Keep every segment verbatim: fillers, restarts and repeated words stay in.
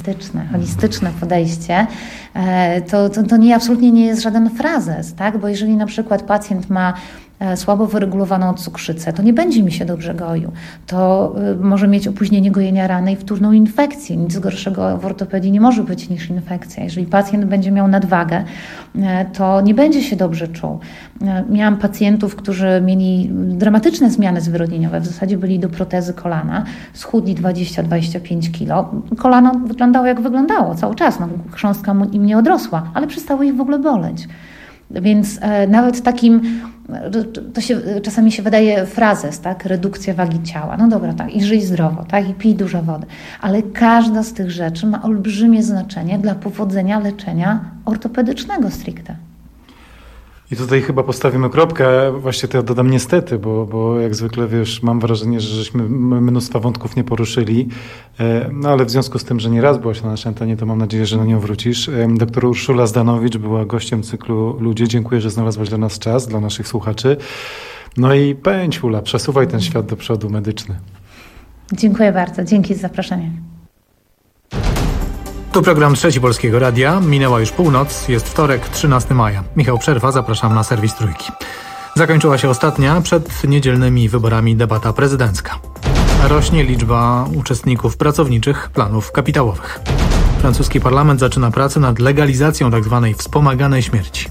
holistyczne, holistyczne podejście, to, to, to nie, absolutnie nie jest żaden frazes, tak? Bo jeżeli na przykład pacjent ma słabo wyregulowaną cukrzycę, to nie będzie mi się dobrze goił. To może mieć opóźnienie gojenia rany i wtórną infekcję. Nic gorszego w ortopedii nie może być niż infekcja. Jeżeli pacjent będzie miał nadwagę, to nie będzie się dobrze czuł. Miałam pacjentów, którzy mieli dramatyczne zmiany zwyrodnieniowe. W zasadzie byli do protezy kolana. Schudli dwadzieścia do dwudziestu pięciu kilo. Kolano wyglądało jak wyglądało cały czas. No, chrząstka im nie odrosła, ale przestało ich w ogóle boleć. Więc e, nawet takim, to się czasami się wydaje frazes, tak? Redukcja wagi ciała. No dobra, tak, i żyj zdrowo, tak? I pij dużo wody. Ale każda z tych rzeczy ma olbrzymie znaczenie dla powodzenia leczenia ortopedycznego stricte. I tutaj chyba postawimy kropkę, właśnie to ja dodam niestety, bo, bo jak zwykle, wiesz, mam wrażenie, że żeśmy mnóstwa wątków nie poruszyli, no ale w związku z tym, że nie raz byłaś na naszej antenie, to mam nadzieję, że na nią wrócisz. Doktor Urszula Zdanowicz była gościem cyklu Ludzie. Dziękuję, że znalazłaś dla nas czas, dla naszych słuchaczy. No i pędź, Ula, przesuwaj ten świat do przodu medyczny. Dziękuję bardzo, dzięki za zaproszenie. Tu program Trzeci Polskiego Radia. Minęła już północ, jest wtorek, trzynastego maja. Michał Przerwa, zapraszam na serwis Trójki. Zakończyła się ostatnia przed niedzielnymi wyborami debata prezydencka. Rośnie liczba uczestników pracowniczych planów kapitałowych. Francuski parlament zaczyna pracę nad legalizacją tzw. wspomaganej śmierci.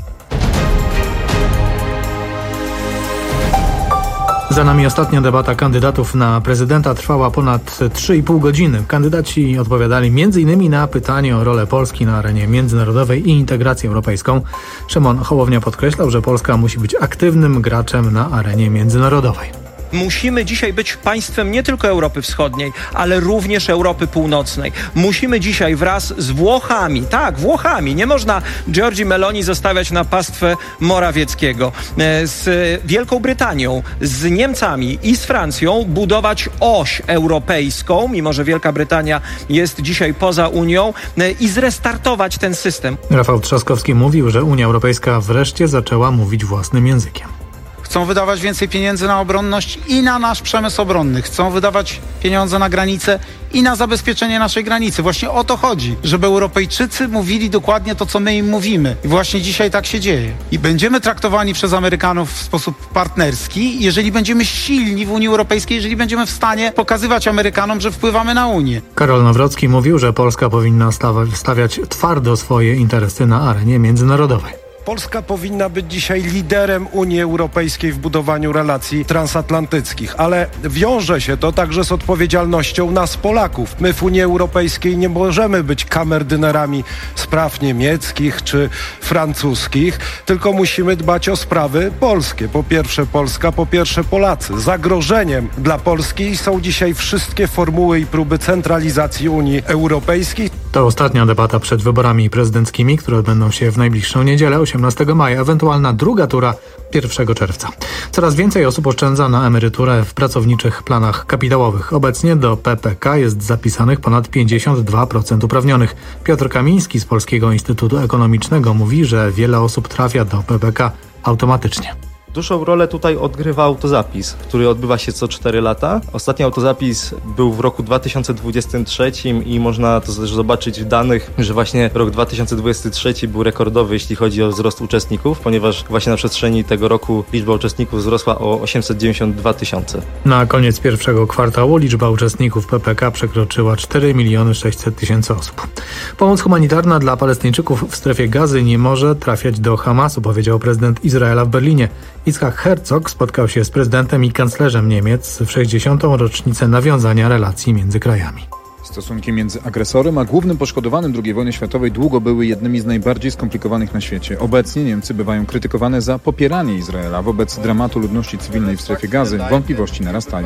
Za nami ostatnia debata kandydatów na prezydenta trwała ponad trzy i pół godziny. Kandydaci odpowiadali między innymi na pytanie o rolę Polski na arenie międzynarodowej i integrację europejską. Szymon Hołownia podkreślał, że Polska musi być aktywnym graczem na arenie międzynarodowej. Musimy dzisiaj być państwem nie tylko Europy Wschodniej, ale również Europy Północnej. Musimy dzisiaj wraz z Włochami, tak, Włochami, nie można Giorgi Meloni zostawiać na pastwę Morawieckiego, z Wielką Brytanią, z Niemcami i z Francją budować oś europejską, mimo że Wielka Brytania jest dzisiaj poza Unią, i zrestartować ten system. Rafał Trzaskowski mówił, że Unia Europejska wreszcie zaczęła mówić własnym językiem. Chcą wydawać więcej pieniędzy na obronność i na nasz przemysł obronny. Chcą wydawać pieniądze na granicę i na zabezpieczenie naszej granicy. Właśnie o to chodzi, żeby Europejczycy mówili dokładnie to, co my im mówimy. I właśnie dzisiaj tak się dzieje. I będziemy traktowani przez Amerykanów w sposób partnerski, jeżeli będziemy silni w Unii Europejskiej, jeżeli będziemy w stanie pokazywać Amerykanom, że wpływamy na Unię. Karol Nawrocki mówił, że Polska powinna stawiać twardo swoje interesy na arenie międzynarodowej. Polska powinna być dzisiaj liderem Unii Europejskiej w budowaniu relacji transatlantyckich, ale wiąże się to także z odpowiedzialnością nas, Polaków. My w Unii Europejskiej nie możemy być kamerdynerami spraw niemieckich czy francuskich, tylko musimy dbać o sprawy polskie. Po pierwsze Polska, po pierwsze Polacy. Zagrożeniem dla Polski są dzisiaj wszystkie formuły i próby centralizacji Unii Europejskiej. To ostatnia debata przed wyborami prezydenckimi, które odbędą się w najbliższą niedzielę, osiemnastego maja, ewentualna druga tura pierwszego czerwca. Coraz więcej osób oszczędza na emeryturę w pracowniczych planach kapitałowych. Obecnie do P P K jest zapisanych ponad pięćdziesiąt dwa procent uprawnionych. Piotr Kamiński z Polskiego Instytutu Ekonomicznego mówi, że wiele osób trafia do P P K automatycznie. Dużą rolę tutaj odgrywa autozapis, który odbywa się co cztery lata. Ostatni autozapis był w roku dwa tysiące dwudziestym trzecim i można to też zobaczyć w danych, że właśnie rok dwa tysiące dwudziesty trzeci był rekordowy, jeśli chodzi o wzrost uczestników, ponieważ właśnie na przestrzeni tego roku liczba uczestników wzrosła o osiemset dziewięćdziesiąt dwa tysiące. Na koniec pierwszego kwartału liczba uczestników P P K przekroczyła cztery miliony sześćset tysięcy osób. Pomoc humanitarna dla Palestyńczyków w strefie Gazy nie może trafiać do Hamasu, powiedział prezydent Izraela w Berlinie. Yitzhak Herzog spotkał się z prezydentem i kanclerzem Niemiec w sześćdziesiątą rocznicę nawiązania relacji między krajami. Stosunki między agresorem a głównym poszkodowanym drugiej wojny światowej długo były jednymi z najbardziej skomplikowanych na świecie. Obecnie Niemcy bywają krytykowane za popieranie Izraela. Wobec dramatu ludności cywilnej w strefie Gazy wątpliwości narastają.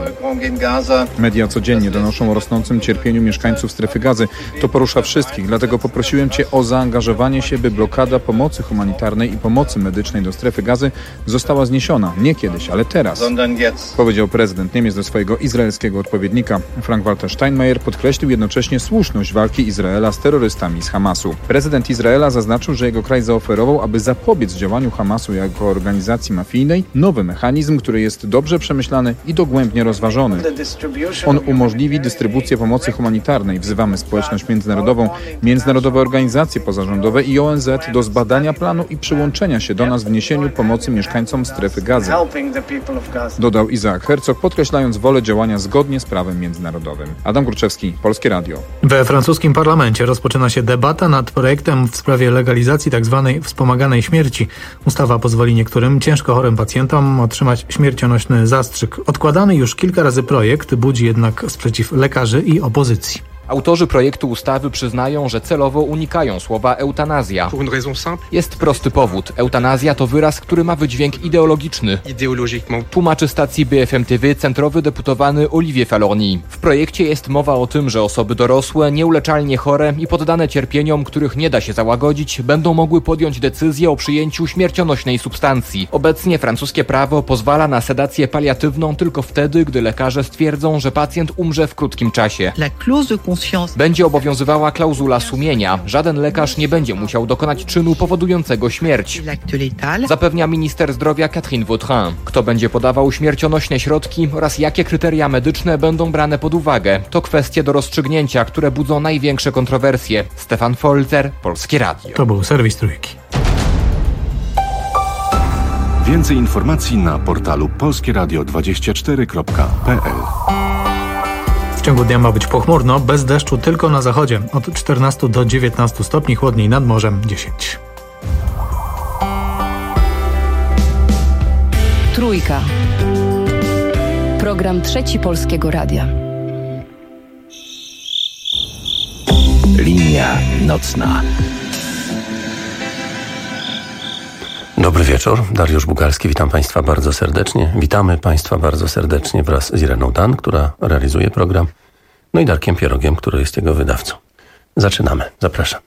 Media codziennie donoszą o rosnącym cierpieniu mieszkańców strefy Gazy. To porusza wszystkich, dlatego poprosiłem Cię o zaangażowanie się, by blokada pomocy humanitarnej i pomocy medycznej do strefy Gazy została zniesiona. Nie kiedyś, ale teraz, powiedział prezydent Niemiec do swojego izraelskiego odpowiednika. Frank-Walter Steinmeier podkreślił, podkreślił jednocześnie słuszność walki Izraela z terrorystami z Hamasu. Prezydent Izraela zaznaczył, że jego kraj zaoferował, aby zapobiec działaniu Hamasu jako organizacji mafijnej, nowy mechanizm, który jest dobrze przemyślany i dogłębnie rozważony. On umożliwi dystrybucję pomocy humanitarnej. Wzywamy społeczność międzynarodową, międzynarodowe organizacje pozarządowe i O N Z do zbadania planu i przyłączenia się do nas w niesieniu pomocy mieszkańcom strefy Gazy. Dodał Isaac Herzog, podkreślając wolę działania zgodnie z prawem międzynarodowym. Adam Górczewski, Polskie Radio. We francuskim parlamencie rozpoczyna się debata nad projektem w sprawie legalizacji tzw. wspomaganej śmierci. Ustawa pozwoli niektórym ciężko chorym pacjentom otrzymać śmiercionośny zastrzyk. Odkładany już kilka razy projekt budzi jednak sprzeciw lekarzy i opozycji. Autorzy projektu ustawy przyznają, że celowo unikają słowa eutanazja. Jest prosty powód. Eutanazja to wyraz, który ma wydźwięk ideologiczny. Tłumaczy stacji B F M T V centrowy deputowany Olivier Falorni. W projekcie jest mowa o tym, że osoby dorosłe, nieuleczalnie chore i poddane cierpieniom, których nie da się załagodzić, będą mogły podjąć decyzję o przyjęciu śmiercionośnej substancji. Obecnie francuskie prawo pozwala na sedację paliatywną tylko wtedy, gdy lekarze stwierdzą, że pacjent umrze w krótkim czasie. Będzie obowiązywała klauzula sumienia. Żaden lekarz nie będzie musiał dokonać czynu powodującego śmierć. Zapewnia minister zdrowia Catherine Vautrin. Kto będzie podawał śmiercionośne środki oraz jakie kryteria medyczne będą brane pod uwagę, to kwestie do rozstrzygnięcia, które budzą największe kontrowersje. Stefan Folzer, Polskie Radio. To był serwis Trójki. Więcej informacji na portalu polskieradio dwadzieścia cztery kropka p l. W ciągu dnia ma być pochmurno, bez deszczu tylko na zachodzie. Od czternastu do dziewiętnastu stopni, chłodniej nad morzem dziesięć. Trójka. Program Trzeci Polskiego Radia. Linia nocna. Dobry wieczór, Dariusz Bugalski, witam Państwa bardzo serdecznie. Witamy Państwa bardzo serdecznie wraz z Ireną Dan, która realizuje program, no i Darkiem Pierogiem, który jest jego wydawcą. Zaczynamy, zapraszam.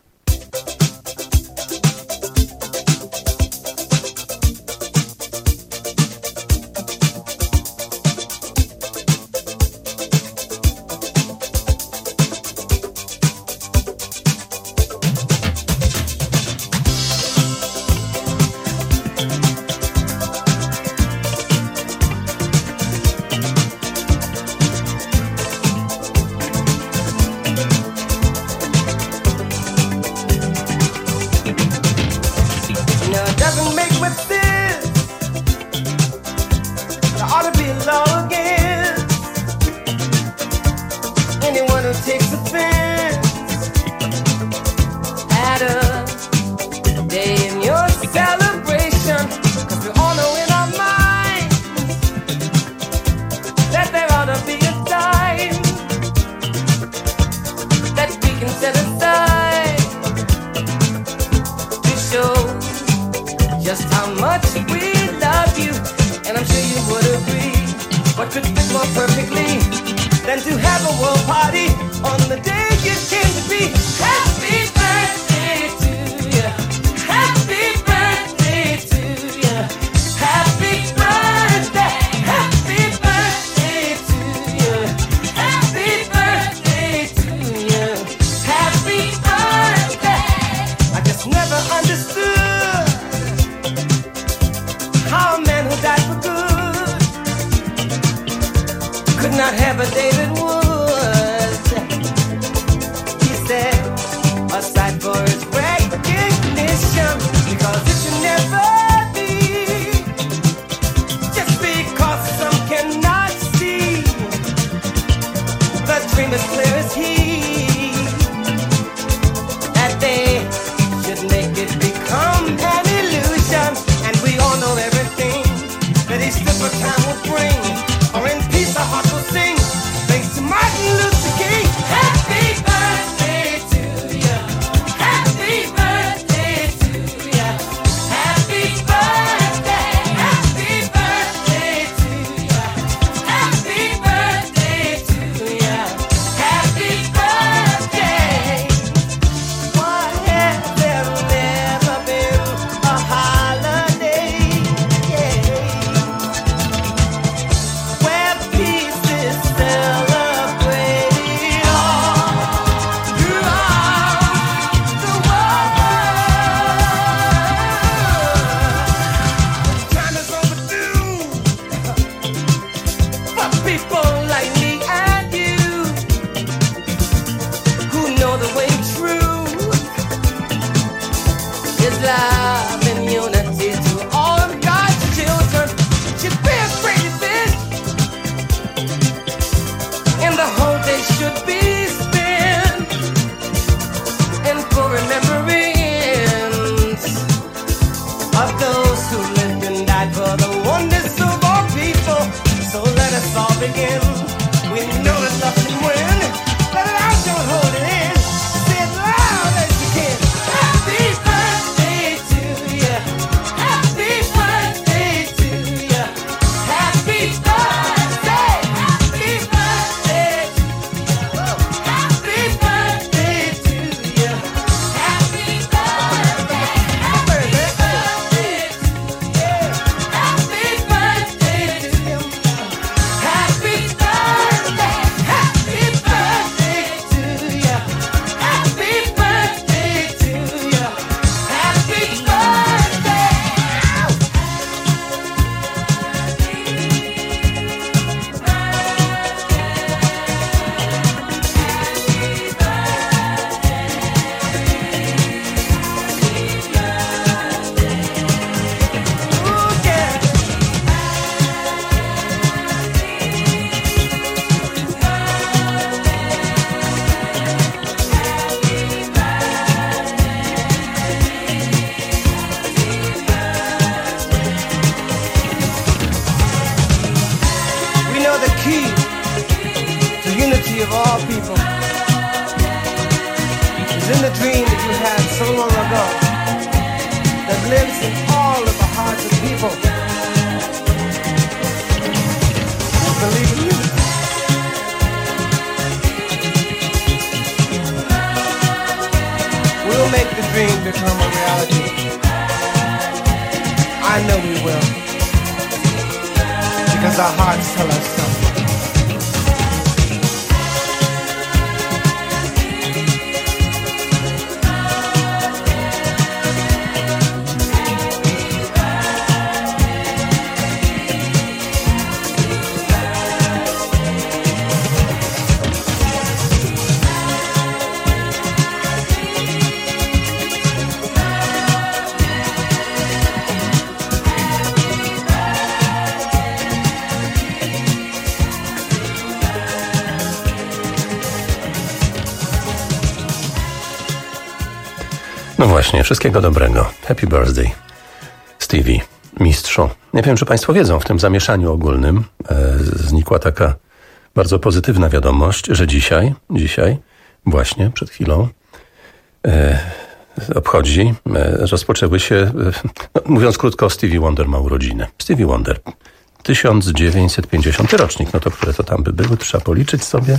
Could not have a David Wood. in the dream that you had so long ago that lives in all of the hearts of people. Believe in you. We'll make the dream become a reality. I know we will. Because our hearts tell us so. No właśnie, wszystkiego dobrego. Happy birthday, Stevie, mistrzu. Nie wiem, czy Państwo wiedzą, w tym zamieszaniu ogólnym e, znikła taka bardzo pozytywna wiadomość, że dzisiaj, dzisiaj, właśnie przed chwilą, e, obchodzi, e, rozpoczęły się, e, no, mówiąc krótko, Stevie Wonder ma urodziny. Stevie Wonder, tysiąc dziewięćset pięćdziesiąty rocznik, no to które to tam by były, trzeba policzyć sobie.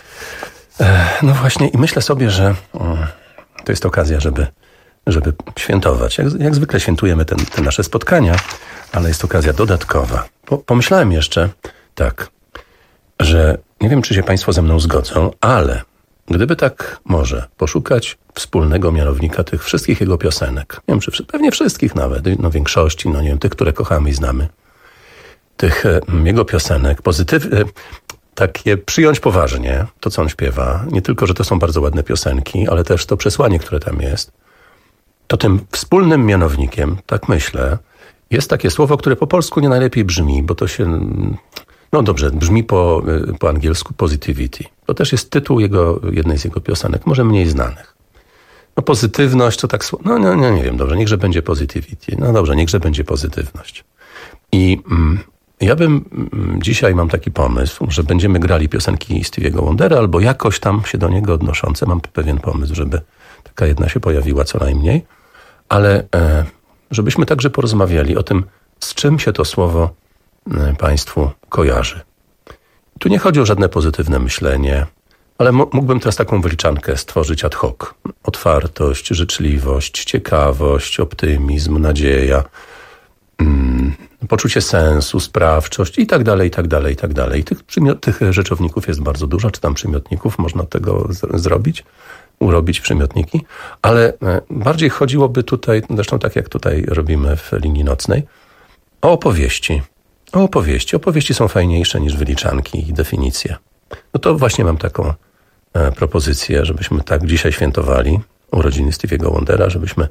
E, no właśnie i myślę sobie, że e, to jest okazja, żeby żeby świętować. Jak, jak zwykle świętujemy ten, te nasze spotkania, ale jest okazja dodatkowa. Po, pomyślałem jeszcze tak, że nie wiem, czy się Państwo ze mną zgodzą, ale gdyby tak może poszukać wspólnego mianownika tych wszystkich jego piosenek, nie wiem, czy pewnie wszystkich nawet, no większości, no nie wiem, tych, które kochamy i znamy, tych e, jego piosenek, pozytywnie, takie przyjąć poważnie to, co on śpiewa, nie tylko, że to są bardzo ładne piosenki, ale też to przesłanie, które tam jest, to tym wspólnym mianownikiem, tak myślę, jest takie słowo, które po polsku nie najlepiej brzmi, bo to się, no dobrze, brzmi po, po angielsku positivity. To też jest tytuł jego, jednej z jego piosenek, może mniej znanych. No pozytywność to tak, no nie, nie, nie wiem, dobrze, niechże będzie positivity. No dobrze, niechże będzie pozytywność. I mm, ja bym, mm, dzisiaj mam taki pomysł, że będziemy grali piosenki Stevie'ego Wondera albo jakoś tam się do niego odnoszące. Mam pewien pomysł, żeby taka jedna się pojawiła co najmniej, ale e, żebyśmy także porozmawiali o tym, z czym się to słowo e, Państwu kojarzy. Tu nie chodzi o żadne pozytywne myślenie, ale m- mógłbym teraz taką wyliczankę stworzyć ad hoc. Otwartość, życzliwość, ciekawość, optymizm, nadzieja, mm, poczucie sensu, sprawczość i tak dalej, i tak dalej, i tak dalej. Tych, przymiot- tych rzeczowników jest bardzo dużo, czy tam przymiotników można tego z- zrobić. urobić przymiotniki, ale bardziej chodziłoby tutaj, zresztą tak jak tutaj robimy w linii nocnej, o opowieści. O opowieści. Opowieści są fajniejsze niż wyliczanki i definicje. No to właśnie mam taką e, propozycję, żebyśmy tak dzisiaj świętowali urodziny Stevie'ego Wondera, żebyśmy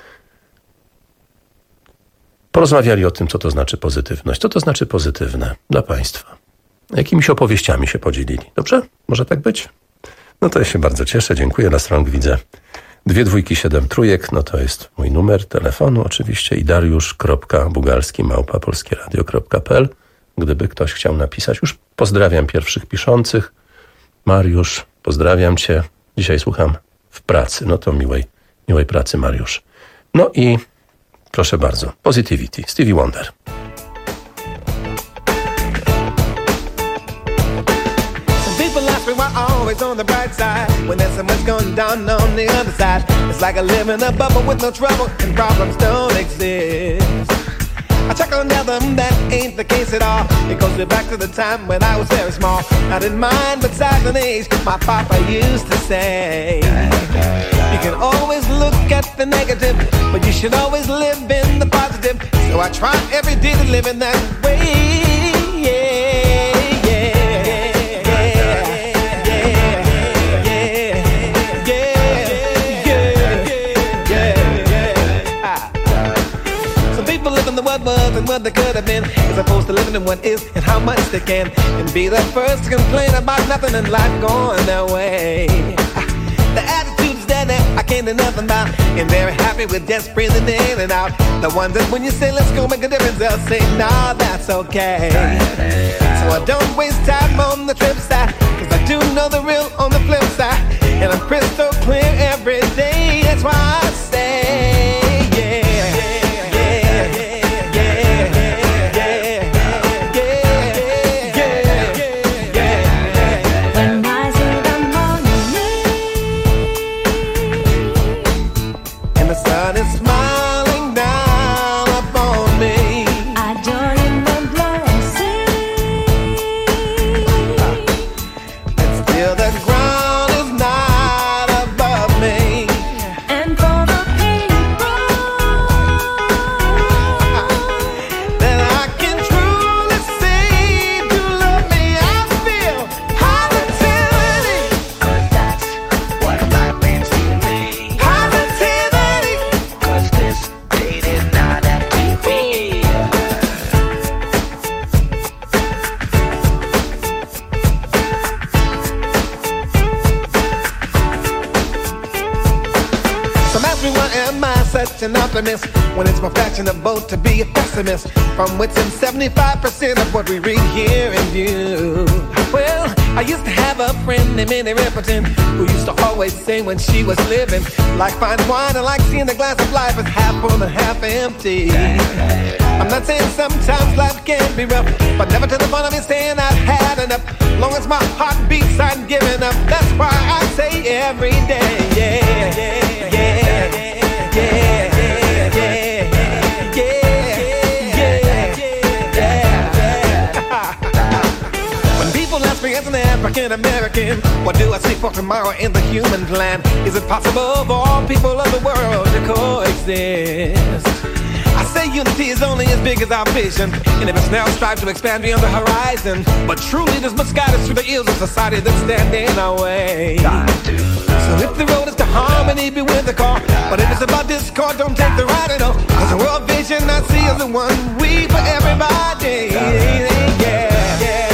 porozmawiali o tym, co to znaczy pozytywność, co to znaczy pozytywne dla Państwa. Jakimiś opowieściami się podzielili. Dobrze? Może tak być? No to ja się bardzo cieszę, dziękuję. Na stronach widzę dwie dwójki, siedem trójek, no to jest mój numer telefonu oczywiście i dariusz kropka bugalski małpa polskieradio kropka pe el. Gdyby ktoś chciał napisać, już pozdrawiam pierwszych piszących. Mariusz, pozdrawiam Cię. Dzisiaj słucham w pracy, no to miłej, miłej pracy, Mariusz. No i proszę bardzo, Positivity, Stevie Wonder. Always on the bright side when there's so much going down on the other side. It's like I live in a bubble with no trouble and problems don't exist. I chuckle now them that ain't the case at all. It goes way back to the time when I was very small. I didn't mind but size and age. My papa used to say, you can always look at the negative, but you should always live in the positive. So I try every day to live in that way. Yeah. What was and what they could have been, as opposed to living in what is and how much they can, and be the first to complain about nothing in life going their way. The attitudes that I can't do nothing about, and very happy with just breathing in and out. The ones that when you say let's go make a difference, they'll say nah, that's okay. So I don't waste time on the trip side, cause I do know the real on the flip side, and I'm crystal clear every day. Some ask me why am I such an optimist when it's more fashionable to be a pessimist, from within seventy-five percent of what we read, hear, and view. Well, I used to have a friend named Minnie Riperton who used to always say when she was living, like fine wine and like seeing the glass of life as half full and half empty. I'm not saying sometimes life can be rough, but never to the point of me saying I've had enough. Long as my heart beats, I'm giving up. That's why I say every day, yeah, yeah, yeah, yeah, yeah. As an African American, what do I see for tomorrow in the human plan? Is it possible for all people of the world to coexist? I say unity is only as big as our vision, and if it's now strive to expand beyond the horizon. But truly this must guide us through the ills of society that stand in our way. So if the road is to harmony, be with the car. But if it's about discord, don't take the ride at all. Cause the world vision I see is the one we for everybody. Yeah, yeah.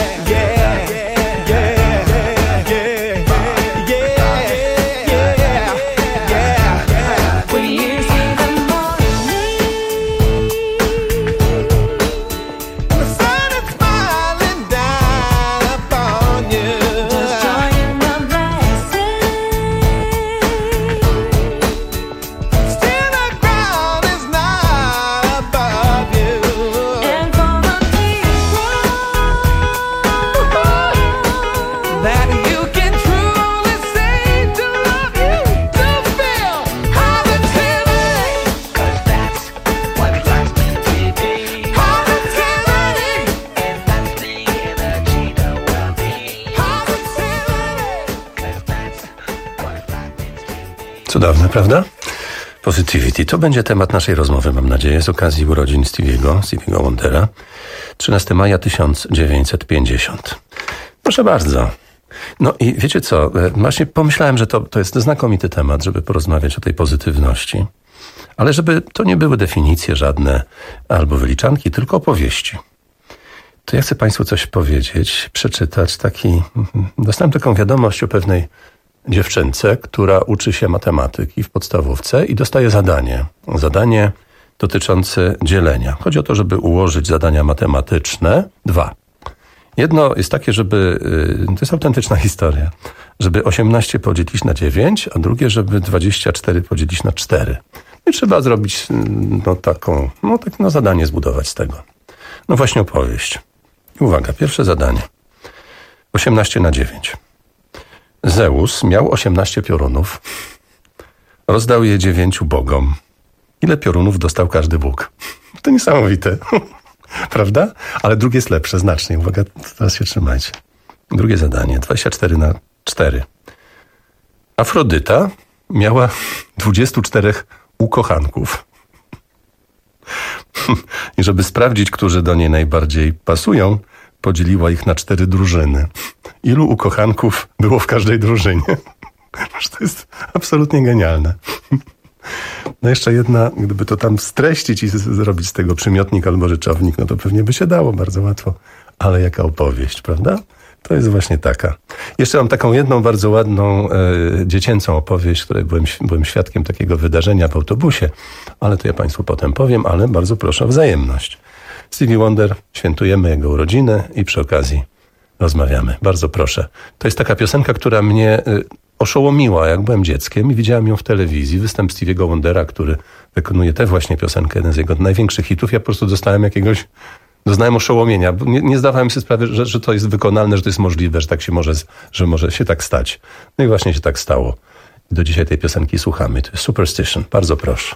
Cudowne, prawda? Positivity. To będzie temat naszej rozmowy, mam nadzieję, z okazji urodzin Stevie'ego, Stevie'ego Wondera. trzynastego maja tysiąc dziewięćset pięćdziesiąt. Proszę bardzo. No i wiecie co, właśnie pomyślałem, że to, to jest znakomity temat, żeby porozmawiać o tej pozytywności. Ale żeby to nie były definicje żadne albo wyliczanki, tylko opowieści. To ja chcę Państwu coś powiedzieć, przeczytać taki... Dostałem taką wiadomość o pewnej dziewczynce, która uczy się matematyki w podstawówce i dostaje zadanie. Zadanie dotyczące dzielenia. Chodzi o to, żeby ułożyć zadania matematyczne. Dwa. Jedno jest takie, żeby... To jest autentyczna historia. Żeby osiemnaście podzielić na dziewięć, a drugie, żeby dwadzieścia cztery podzielić na cztery. I trzeba zrobić no, taką... No, tak, no, zadanie zbudować z tego. No właśnie opowieść. I uwaga, pierwsze zadanie. osiemnaście na dziewięć. Zeus miał osiemnaście piorunów. Rozdał je dziewięciu bogom. Ile piorunów dostał każdy bóg? To niesamowite. Prawda? Ale drugie jest lepsze, znacznie. Uwaga, teraz się trzymajcie. Drugie zadanie. dwadzieścia cztery na cztery. Afrodyta miała dwudziestu czterech ukochanków. I żeby sprawdzić, którzy do niej najbardziej pasują, podzieliła ich na cztery drużyny. Ilu ukochanków było w każdej drużynie? To jest absolutnie genialne. No jeszcze jedna, gdyby to tam streścić i zrobić z tego przymiotnik albo rzeczownik, no to pewnie by się dało bardzo łatwo. Ale jaka opowieść, prawda? To jest właśnie taka. Jeszcze mam taką jedną bardzo ładną e, dziecięcą opowieść, której byłem, byłem świadkiem takiego wydarzenia w autobusie, ale to ja Państwu potem powiem, ale bardzo proszę o wzajemność. Stevie Wonder, świętujemy jego urodziny i przy okazji rozmawiamy. Bardzo proszę. To jest taka piosenka, która mnie y, oszołomiła, jak byłem dzieckiem i widziałem ją w telewizji. Występ Stevie'ego Wondera, który wykonuje tę właśnie piosenkę, jeden z jego największych hitów. Ja po prostu dostałem jakiegoś, doznałem oszołomienia. Nie, nie zdawałem sobie sprawy, że, że to jest wykonalne, że to jest możliwe, że tak się może, że może się tak stać. No i właśnie się tak stało. I do dzisiaj tej piosenki słuchamy. To jest Superstition. Bardzo proszę.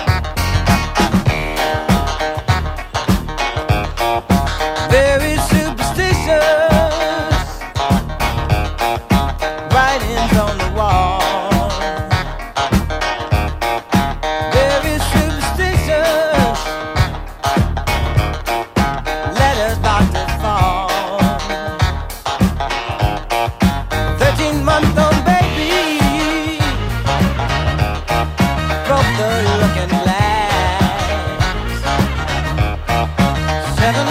Very simple.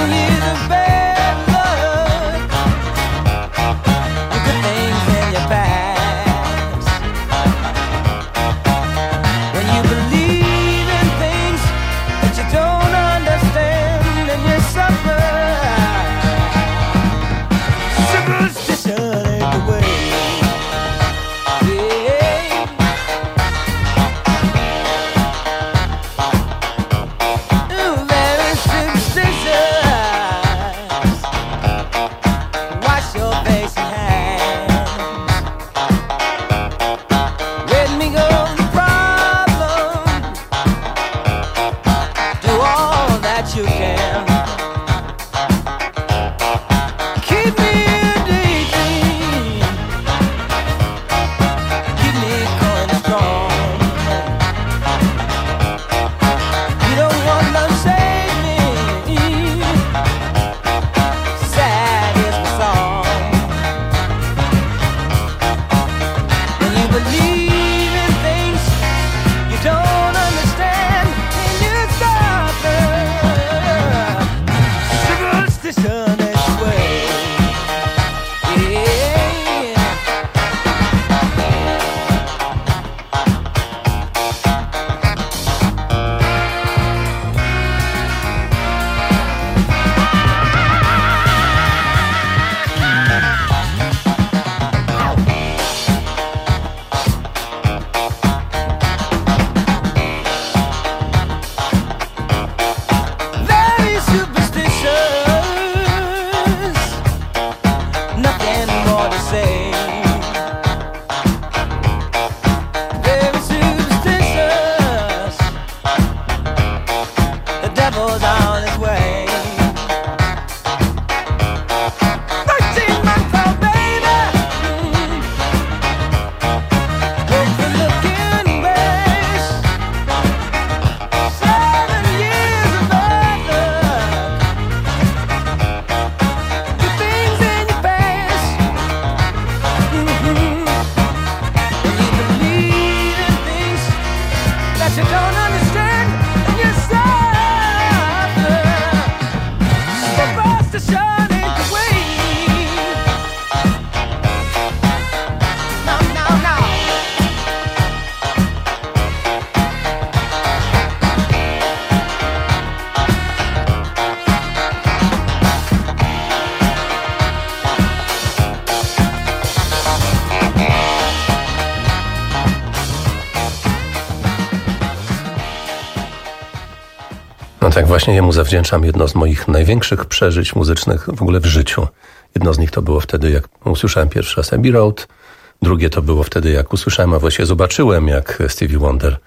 No tak, właśnie jemu zawdzięczam jedno z moich największych przeżyć muzycznych w ogóle w życiu. Jedno z nich to było wtedy, jak usłyszałem pierwszy raz Abbey Road. Drugie to było wtedy, jak usłyszałem, a właściwie zobaczyłem, jak Stevie Wonder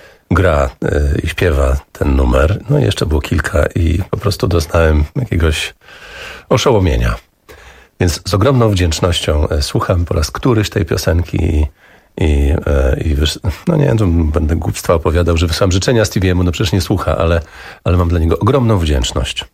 gra y, i śpiewa ten numer. No i jeszcze było kilka i po prostu doznałem jakiegoś oszołomienia. Więc z ogromną wdzięcznością słucham po raz któryś tej piosenki i, i, i no nie wiem, będę głupstwa opowiadał, że wysłałem życzenia Stevie'emu, no przecież nie słucha, ale, ale mam dla niego ogromną wdzięczność.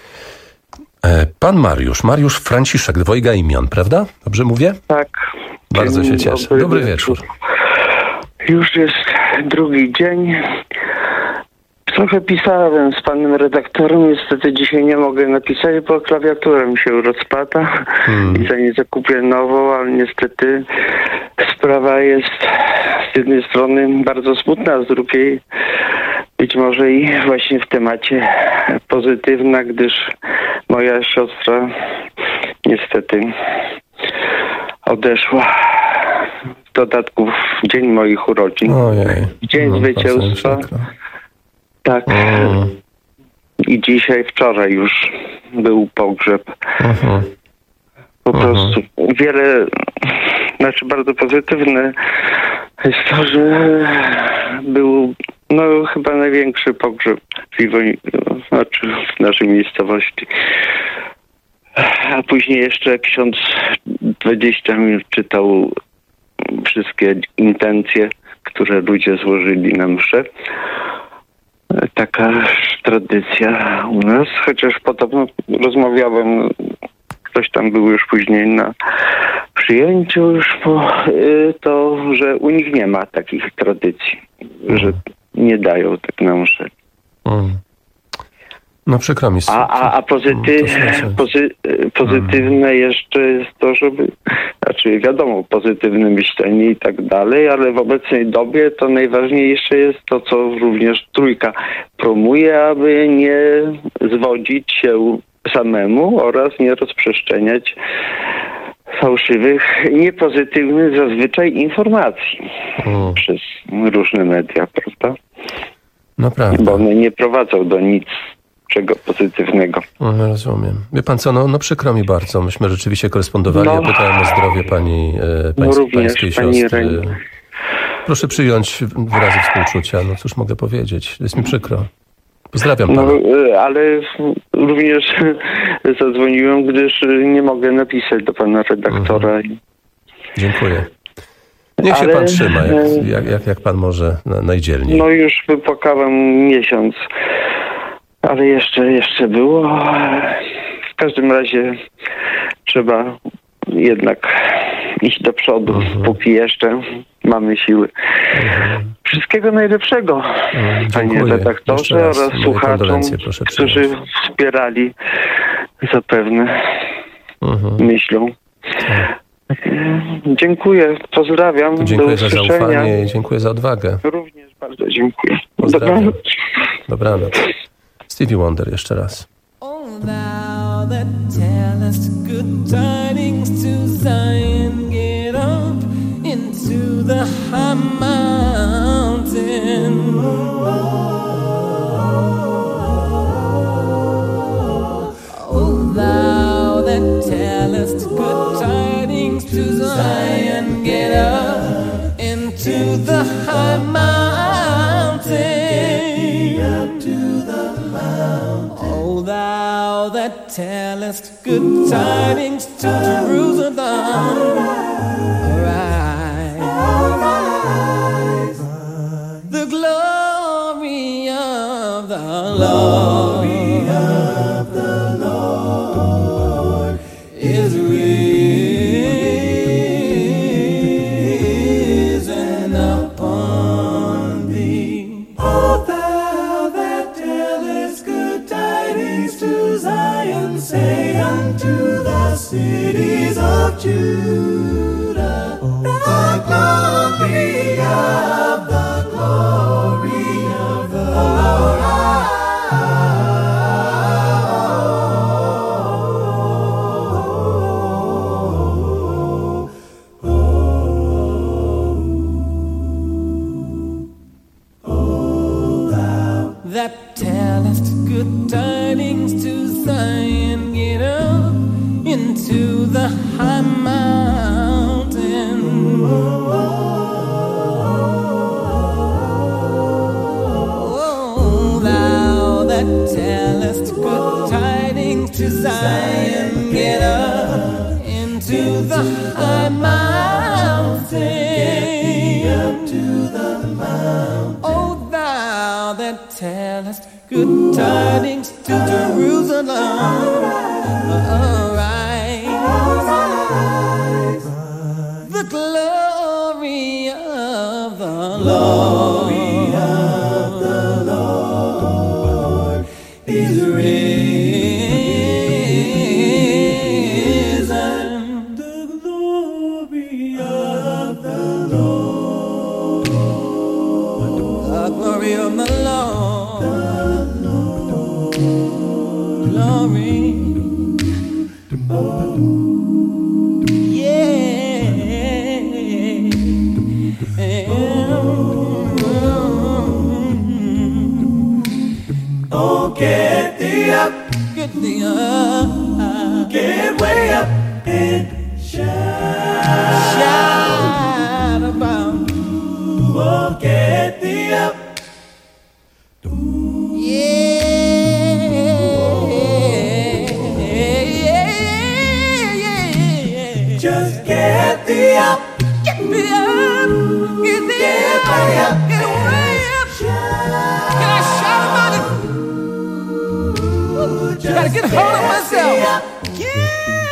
Pan Mariusz, Mariusz Franciszek, dwojga imion, prawda? Dobrze mówię? Tak. Bardzo się cieszę. Dobry, Dobry wieczór. wieczór. Już jest drugi dzień. Trochę pisałem z panem redaktorem, niestety dzisiaj nie mogę napisać, bo klawiatura mi się rozpada hmm. i za nie zakupię nową, ale niestety sprawa jest z jednej strony bardzo smutna, a z drugiej być może i właśnie w temacie pozytywna, gdyż moja siostra niestety odeszła w dodatku w dzień moich urodzin. Ojej. Dzień no, zwycięstwa. Tak. Mm. I dzisiaj, wczoraj już był pogrzeb. Uh-huh. Po uh-huh. prostu wiele, znaczy bardzo pozytywne jest to, że był no chyba największy pogrzeb w, Iwoni, znaczy w naszej miejscowości. A później jeszcze ksiądz dwadzieścia minut czytał wszystkie intencje, które ludzie złożyli na mszę. Taka tradycja u nas, chociaż podobno rozmawiałem, ktoś tam był już później na przyjęciu już po to, że u nich nie ma takich tradycji, mm. że nie dają tak na mszę. Mm. No przykro mi. A, a, a pozyty, pozy, pozytywne jeszcze jest to, żeby, znaczy wiadomo, pozytywne myślenie i tak dalej, ale w obecnej dobie to najważniejsze jest to, co również Trójka promuje, aby nie zwodzić się samemu oraz nie rozprzestrzeniać fałszywych, niepozytywnych zazwyczaj informacji hmm. przez różne media, prawda? No prawda. Bo one nie prowadzą do nic czego pozytywnego. No, rozumiem. Wie pan co, no, no przykro mi bardzo. Myśmy rzeczywiście korespondowali. No, ja pytałem o zdrowie pani, e, pańs, no również, pańskiej pani siostry. Reni. Proszę przyjąć wyrazy współczucia. No cóż mogę powiedzieć? Jest mi przykro. Pozdrawiam pana. No, ale również zadzwoniłem, gdyż nie mogę napisać do pana redaktora. Mhm. Dziękuję. Niech się ale, pan trzyma, jak, jak, jak, jak pan może na, najdzielniej. No już wypłakałem miesiąc, ale jeszcze, jeszcze było. W każdym razie trzeba jednak iść do przodu, mhm. póki jeszcze mamy siły. Mhm. Wszystkiego najlepszego, mhm. panie redaktorze oraz słuchaczom, którzy wspierali zapewne mhm. myślą. Tak. Dziękuję, pozdrawiam. Dziękuję za zaufanie i dziękuję za odwagę. Również bardzo dziękuję. Pozdrawiam. Dobranoc. Stevie Wonder jeszcze raz. Oh, thou that tellest good tidings to Zion, get up into the high mountain. Oh, thou that tellest good tidings to Zion, get up into the high mountain. O thou that tellest good tidings to Jerusalem, arise. The glory of the Lord, of the Lord is risen upon thee. O thou that tellest good tidings to Zion, say unto the cities of Judah, the glory of the glory of the Lord. That tellest good tidings to Zion, get up into the high mountain. Oh, thou that tellest good tidings to Zion, get up into the high mountain. Oh, thou that tellest good tidings to Jerusalem, arise. The glory of the Lord, of the Lord is risen. The glory of the Lord, the glory of the Lord. Glory, yeah. Oh, get thee up, get thee up, get way up and shine, shine about. Oh, get thee up, yeah. Just get thee up, get thee up, get thee get up, way up, get way up. Shine. Can I shout about it? Ooh, just gotta get a hold of myself. Yeah.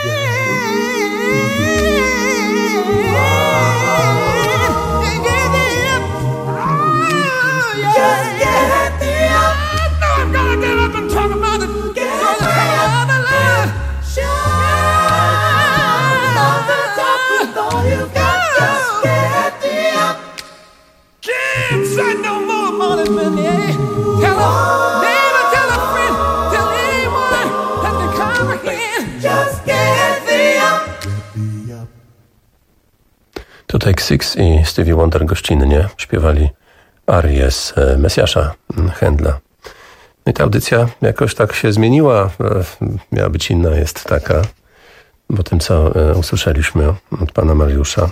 Get thee up. Oh, yeah. Just get thee up. I know I'm gonna get up and talk about it. Tutaj Six i Stevie Wonder gościnnie śpiewali arię z Mesjasza Händla. No i ta audycja jakoś tak się zmieniła. Miała być inna, jest taka. Po tym, co usłyszeliśmy od pana Mariusza.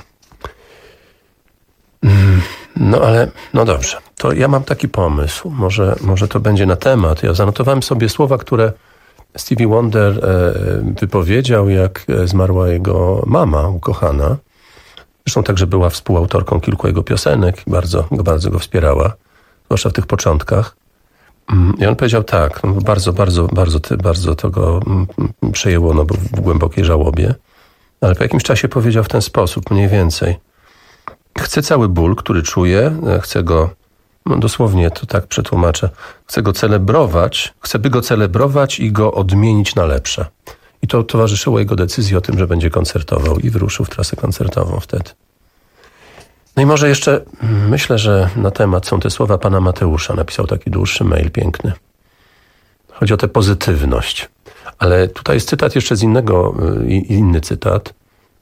No ale, no dobrze. To ja mam taki pomysł. Może, może to będzie na temat. Ja zanotowałem sobie słowa, które Stevie Wonder wypowiedział, jak zmarła jego mama ukochana. Zresztą także była współautorką kilku jego piosenek i bardzo, bardzo go wspierała, zwłaszcza w tych początkach. I on powiedział tak, no bardzo, bardzo, bardzo, bardzo to go przejęło, no był w głębokiej żałobie, ale po jakimś czasie powiedział w ten sposób, mniej więcej. Chcę cały ból, który czuję, chcę go, no dosłownie to tak przetłumaczę, chcę go celebrować, chcę by go celebrować i go odmienić na lepsze. I to towarzyszyło jego decyzji o tym, że będzie koncertował i wyruszył w trasę koncertową wtedy. No i może jeszcze myślę, że na temat są te słowa pana Mateusza. Napisał taki dłuższy mail piękny. Chodzi o tę pozytywność. Ale tutaj jest cytat jeszcze z innego, inny cytat.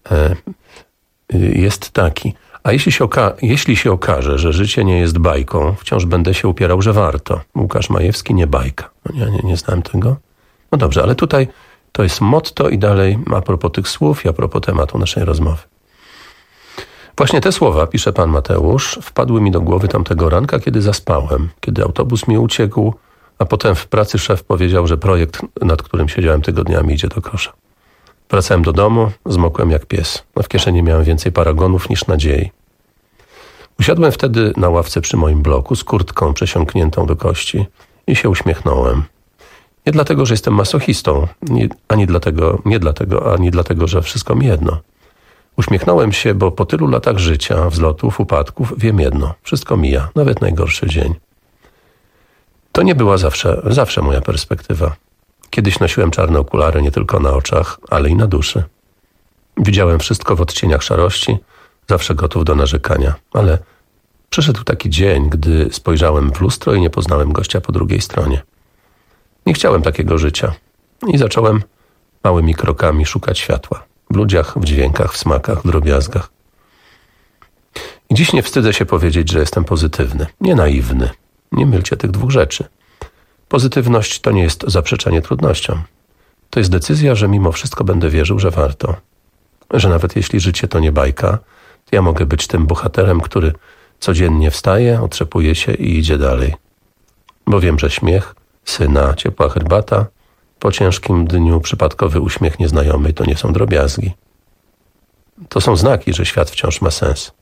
Jest taki. A jeśli się, oka- jeśli się okaże, że życie nie jest bajką, wciąż będę się upierał, że warto. Łukasz Majewski, nie bajka. No nie, nie, nie znałem tego. No dobrze, ale tutaj to jest motto i dalej a propos tych słów i a propos tematu naszej rozmowy. Właśnie te słowa, pisze pan Mateusz, wpadły mi do głowy tamtego ranka, kiedy zaspałem, kiedy autobus mi uciekł, a potem w pracy szef powiedział, że projekt, nad którym siedziałem tygodniami, idzie do kosza. Wracałem do domu, zmokłem jak pies. W kieszeni miałem więcej paragonów niż nadziei. Usiadłem wtedy na ławce przy moim bloku z kurtką przesiąkniętą do kości i się uśmiechnąłem. Nie dlatego, że jestem masochistą, nie, ani dlatego, nie dlatego, ani dlatego, że wszystko mi jedno. Uśmiechnąłem się, bo po tylu latach życia, wzlotów, upadków, wiem jedno. Wszystko mija, nawet najgorszy dzień. To nie była zawsze, zawsze moja perspektywa. Kiedyś nosiłem czarne okulary nie tylko na oczach, ale i na duszy. Widziałem wszystko w odcieniach szarości, zawsze gotów do narzekania. Ale przyszedł taki dzień, gdy spojrzałem w lustro i nie poznałem gościa po drugiej stronie. Nie chciałem takiego życia i zacząłem małymi krokami szukać światła. W ludziach, w dźwiękach, w smakach, w drobiazgach. I dziś nie wstydzę się powiedzieć, że jestem pozytywny, nie naiwny. Nie mylcie tych dwóch rzeczy. Pozytywność to nie jest zaprzeczenie trudnościom. To jest decyzja, że mimo wszystko będę wierzył, że warto. Że nawet jeśli życie to nie bajka, to ja mogę być tym bohaterem, który codziennie wstaje, otrzepuje się i idzie dalej. Bo wiem, że śmiech syna, ciepła herbata, po ciężkim dniu przypadkowy uśmiech nieznajomej to nie są drobiazgi. To są znaki, że świat wciąż ma sens.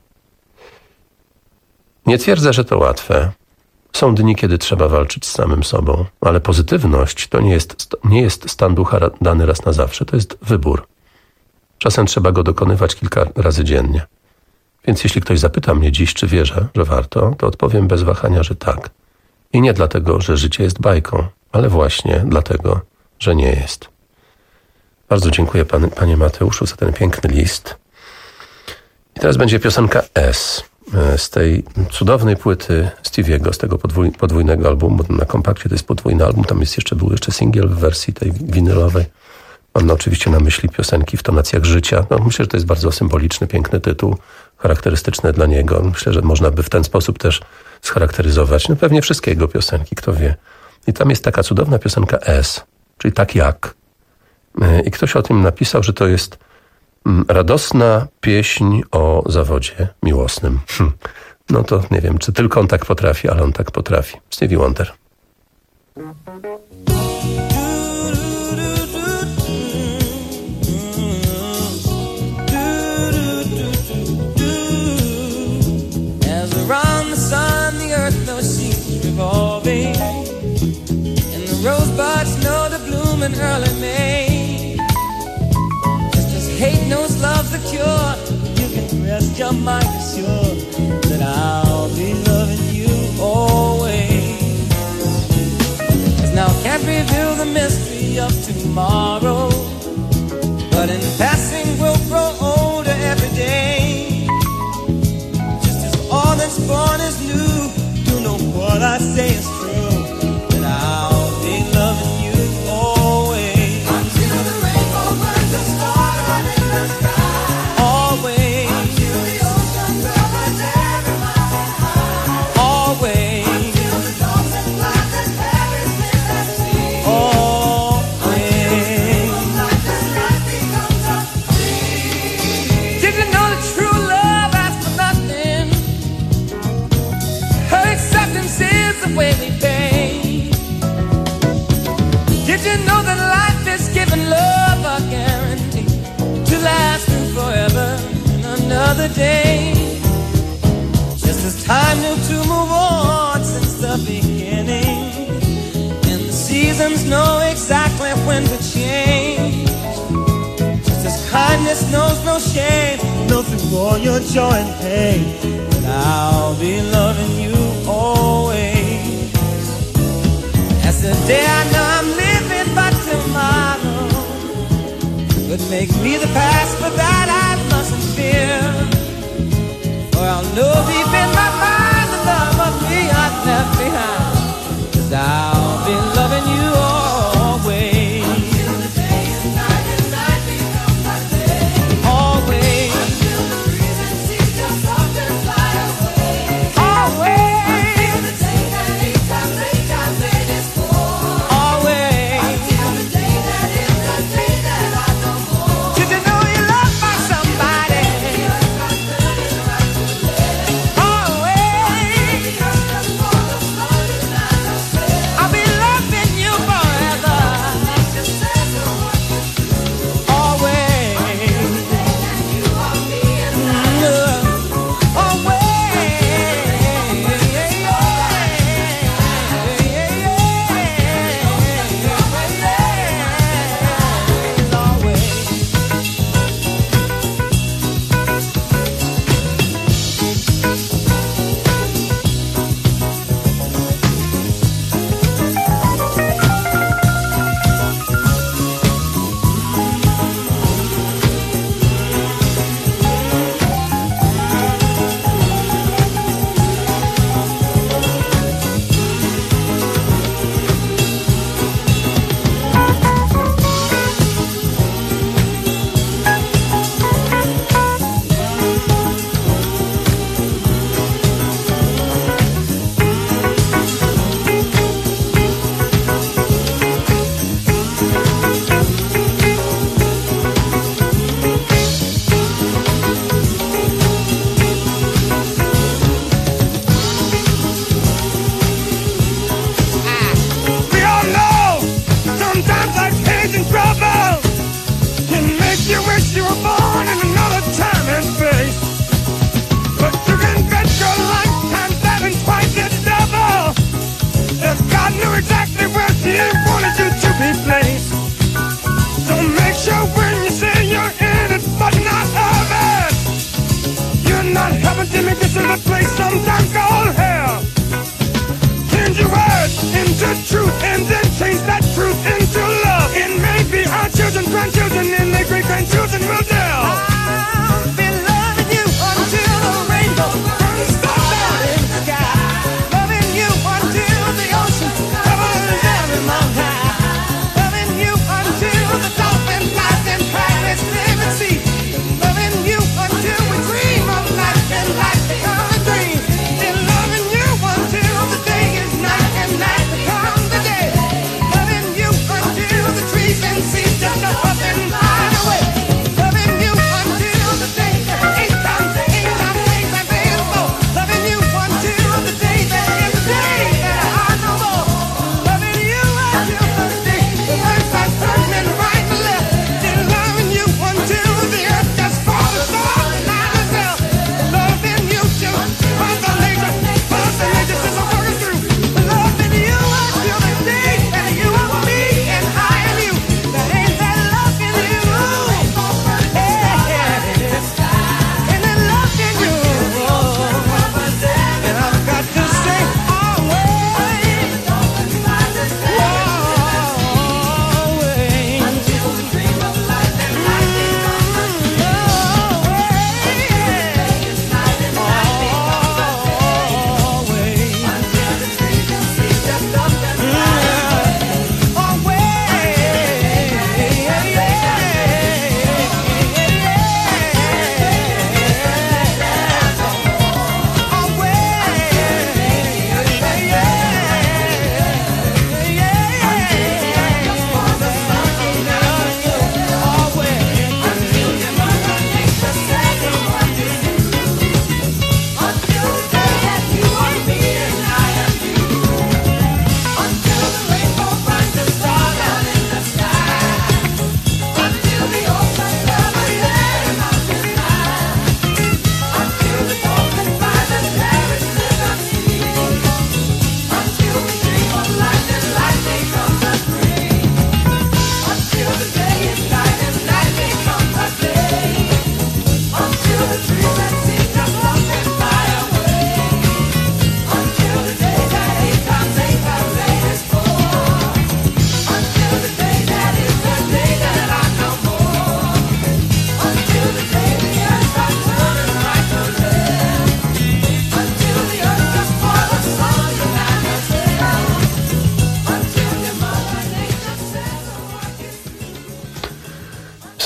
Nie twierdzę, że to łatwe. Są dni, kiedy trzeba walczyć z samym sobą, ale pozytywność to nie jest, nie jest stan ducha dany raz na zawsze, to jest wybór. Czasem trzeba go dokonywać kilka razy dziennie. Więc jeśli ktoś zapyta mnie dziś, czy wierzę, że warto, to odpowiem bez wahania, że tak. I nie dlatego, że życie jest bajką, ale właśnie dlatego, że nie jest. Bardzo dziękuję pan, panie Mateuszu za ten piękny list. I teraz będzie piosenka S z tej cudownej płyty Stevie'ego, z tego podwój, podwójnego albumu. Na kompakcie to jest podwójny album, tam jest jeszcze, był jeszcze singiel w wersji tej winylowej. Mam no, oczywiście na myśli piosenki w tonacjach życia. No, myślę, że to jest bardzo symboliczny, piękny tytuł, charakterystyczny dla niego. Myślę, że można by w ten sposób też scharakteryzować no, pewnie wszystkie jego piosenki, kto wie. I tam jest taka cudowna piosenka S, czyli tak jak. I ktoś o tym napisał, że to jest radosna pieśń o zawodzie miłosnym. Hm. No to nie wiem, czy tylko on tak potrafi, ale on tak potrafi. Stevie Wonder. As around the sun the earth no seems revolving, and the rosebuds know the bloom in early May. Hate knows love's the cure. You can rest your mind assured that I'll be loving you always. 'Cause now I can't reveal the mystery of tomorrow, but in passing we'll grow older every day. Just as all that's born is new, you know what I say is true, that I'll be loving you always. Until the rainbow burns the star. Always. Until the ocean another day. Just as time knew to move on since the beginning, and the seasons know exactly when to change. Just as kindness knows no shame, know through all your joy and pain, and I'll be loving you always. As the day I know I'm living, but tomorrow could make me the past, but that I mustn't fear. For I'll know deep in my mind the love of me I've left behind, 'cause I'll be loving you always. Until the day is night and night becomes my day. Always. Until the breeze seems to soft and fly away. Always. Until the day that each time late I made is born. Always. Until the day that is the day that I know more. Did you know you love by somebody? I'll be loving you forever. Always. We all know sometimes life's pains and trouble can make you wish you were born in another time and space. But you can bet your lifetime having twice its double, as God knew exactly where He wanted you to be placed. So make sure when you say you're in it but not of it, you're not heaven to me. This is a place sometimes called hell. Change your words into truth and then change that truth into love. And maybe our children, grandchildren, and their great grandchildren will tell. I'll be loving you until the rainbow turns out in the sky. Loving you until the ocean covers every mountain. Loving you until the dolphin flies in Paris, live and see. Loving you until we dream of life and life becomes a dream. And loving you until the day is night and night becomes the day.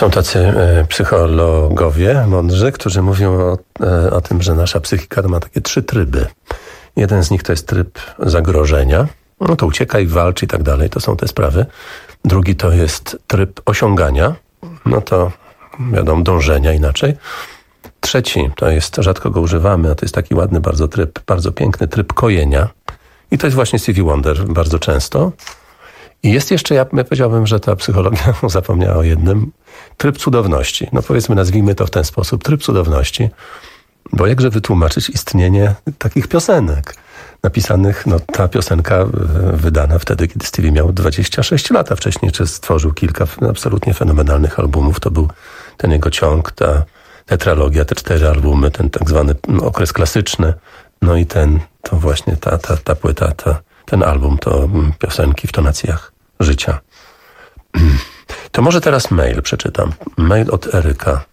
Są tacy e, psychologowie mądrzy, którzy mówią o, e, o tym, że nasza psychika ma takie trzy tryby. Jeden z nich to jest tryb zagrożenia. No to uciekaj, walcz i tak dalej. To są te sprawy. Drugi to jest tryb osiągania. No to wiadomo, dążenia inaczej. Trzeci to jest, rzadko go używamy, a to jest taki ładny bardzo tryb, bardzo piękny tryb kojenia. I to jest właśnie Stevie Wonder bardzo często. I jest jeszcze, ja powiedziałbym, że ta psychologia zapomniała o jednym, tryb cudowności. No powiedzmy, nazwijmy to w ten sposób, tryb cudowności, bo jakże wytłumaczyć istnienie takich piosenek napisanych, no ta piosenka wydana wtedy, kiedy Stevie miał dwadzieścia sześć lat, a wcześniej czy stworzył kilka absolutnie fenomenalnych albumów. To był ten jego ciąg, ta tetralogia, te cztery albumy, ten tak zwany okres klasyczny, no i ten, to właśnie ta, ta, ta płyta, ta, ten album, to piosenki w tonacjach życia. To może teraz mail przeczytam. Mail od Eryka.